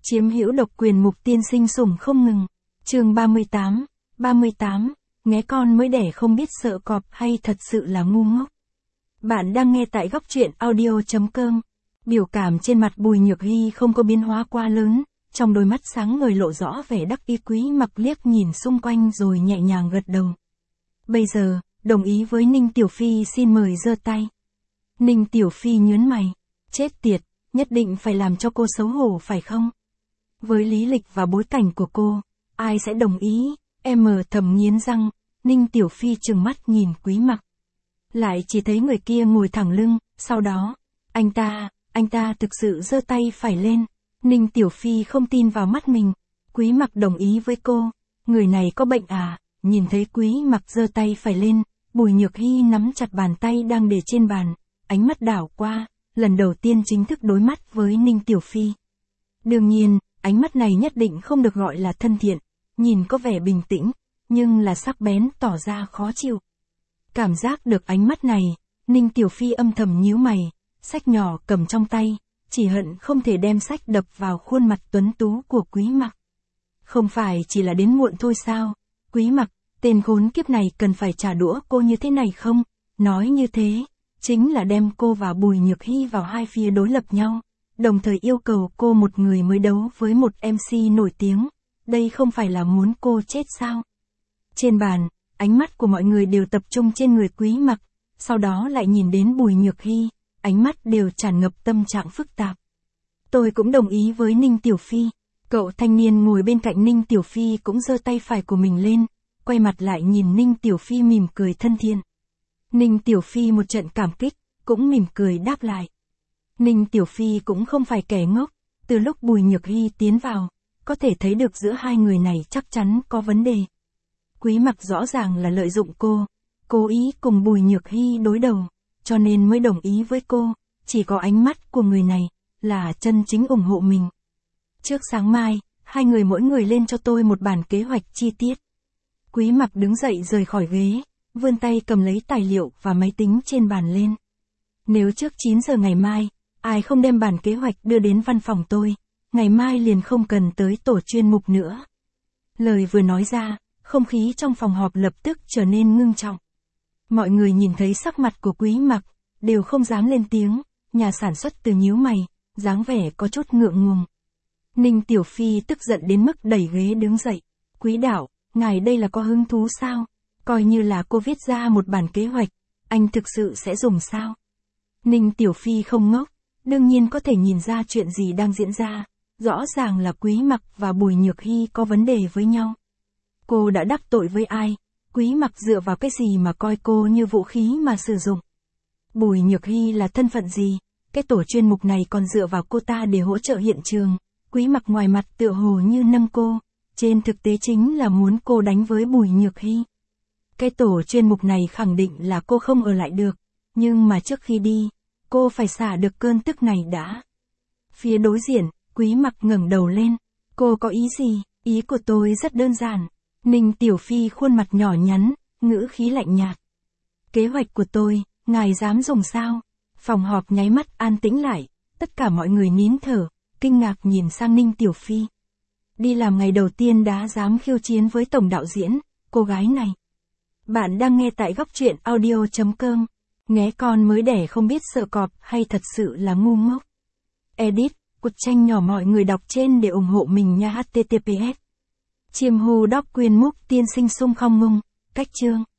Chiếm hữu độc quyền Mục tiên sinh sủng không ngừng. Chương 38, nghé con mới đẻ không biết sợ cọp hay thật sự là ngu ngốc. Bạn đang nghe tại góc truyện audio.com. Biểu cảm trên mặt Bùi Nhược Hy không có biến hóa quá lớn, trong đôi mắt sáng ngời lộ rõ vẻ đắc ý. Quý Mặc liếc nhìn xung quanh rồi nhẹ nhàng gật đầu. Bây giờ, đồng ý với Ninh Tiểu Phi xin mời giơ tay. Ninh Tiểu Phi nhớn mày. Chết tiệt, nhất định phải làm cho cô xấu hổ phải không? Với lý lịch và bối cảnh của cô, ai sẽ đồng ý? Em thầm nghiến răng, Ninh Tiểu Phi trừng mắt nhìn Quý Mặc. Lại chỉ thấy người kia ngồi thẳng lưng, sau đó, anh ta thực sự giơ tay phải lên. Ninh Tiểu Phi không tin vào mắt mình. Quý Mặc đồng ý với cô. Người này có bệnh à? Nhìn thấy Quý Mặc giơ tay phải lên, Bùi Nhược Hy nắm chặt bàn tay đang để trên bàn, ánh mắt đảo qua, lần đầu tiên chính thức đối mắt với Ninh Tiểu Phi. Đương nhiên, ánh mắt này nhất định không được gọi là thân thiện, nhìn có vẻ bình tĩnh, nhưng là sắc bén tỏ ra khó chịu. Cảm giác được ánh mắt này, Ninh Tiểu Phi âm thầm nhíu mày, sách nhỏ cầm trong tay, chỉ hận không thể đem sách đập vào khuôn mặt tuấn tú của Quý Mặc. Không phải chỉ là đến muộn thôi sao? Quý Mặc, tên khốn kiếp này cần phải trả đũa cô như thế này không? Nói như thế, chính là đem cô và Bùi Nhược Hy vào hai phía đối lập nhau, đồng thời yêu cầu cô một người mới đấu với một MC nổi tiếng. Đây không phải là muốn cô chết sao? Trên bàn, ánh mắt của mọi người đều tập trung trên người Quý Mặc, sau đó lại nhìn đến Bùi Nhược Hy, ánh mắt đều tràn ngập tâm trạng phức tạp. Tôi cũng đồng ý với Ninh Tiểu Phi. Cậu thanh niên ngồi bên cạnh Ninh Tiểu Phi cũng giơ tay phải của mình lên, quay mặt lại nhìn Ninh Tiểu Phi mỉm cười thân thiện. Ninh Tiểu Phi một trận cảm kích, cũng mỉm cười đáp lại. Ninh Tiểu Phi cũng không phải kẻ ngốc, từ lúc Bùi Nhược Hy tiến vào, có thể thấy được giữa hai người này chắc chắn có vấn đề. Quý Mặc rõ ràng là lợi dụng cô, cố ý cùng Bùi Nhược Hy đối đầu, cho nên mới đồng ý với cô, chỉ có ánh mắt của người này, là chân chính ủng hộ mình. Trước sáng mai, hai người mỗi người lên cho tôi một bản kế hoạch chi tiết. Quý Mặc đứng dậy rời khỏi ghế, vươn tay cầm lấy tài liệu và máy tính trên bàn lên. Nếu trước 9 giờ ngày mai, ai không đem bản kế hoạch đưa đến văn phòng tôi, ngày mai liền không cần tới tổ chuyên mục nữa. Lời vừa nói ra, không khí trong phòng họp lập tức trở nên ngưng trọng. Mọi người nhìn thấy sắc mặt của Quý Mặc, đều không dám lên tiếng, nhà sản xuất từ nhíu mày, dáng vẻ có chút ngượng ngùng. Ninh Tiểu Phi tức giận đến mức đẩy ghế đứng dậy. Quý đạo, ngài đây là có hứng thú sao? Coi như là cô viết ra một bản kế hoạch, anh thực sự sẽ dùng sao? Ninh Tiểu Phi không ngốc, đương nhiên có thể nhìn ra chuyện gì đang diễn ra. Rõ ràng là Quý Mặc và Bùi Nhược Hy có vấn đề với nhau. Cô đã đắc tội với ai? Quý Mặc dựa vào cái gì mà coi cô như vũ khí mà sử dụng? Bùi Nhược Hy là thân phận gì? Cái tổ chuyên mục này còn dựa vào cô ta để hỗ trợ hiện trường. Quý Mặc ngoài mặt tựa hồ như nâng cô, trên thực tế chính là muốn cô đánh với Bùi Nhược Hy. Cái tổ chuyên mục này khẳng định là cô không ở lại được, nhưng mà trước khi đi, cô phải xả được cơn tức này đã. Phía đối diện, Quý Mặc ngẩng đầu lên. Cô có ý gì? Ý của tôi rất đơn giản. Ninh Tiểu Phi khuôn mặt nhỏ nhắn, ngữ khí lạnh nhạt. Kế hoạch của tôi, ngài dám dùng sao? Phòng họp nháy mắt an tĩnh lại, tất cả mọi người nín thở, kinh ngạc nhìn sang Ninh Tiểu Phi. Đi làm ngày đầu tiên đã dám khiêu chiến với tổng đạo diễn, cô gái này. Bạn đang nghe tại góc truyện audio.com. Nghé con mới đẻ không biết sợ cọp hay thật sự là ngu ngốc. Edit, cột tranh nhỏ mọi người đọc trên để ủng hộ mình nha. https. Chiêm hù đọc quyền Mục tiên sinh sung không ngung, cách chương.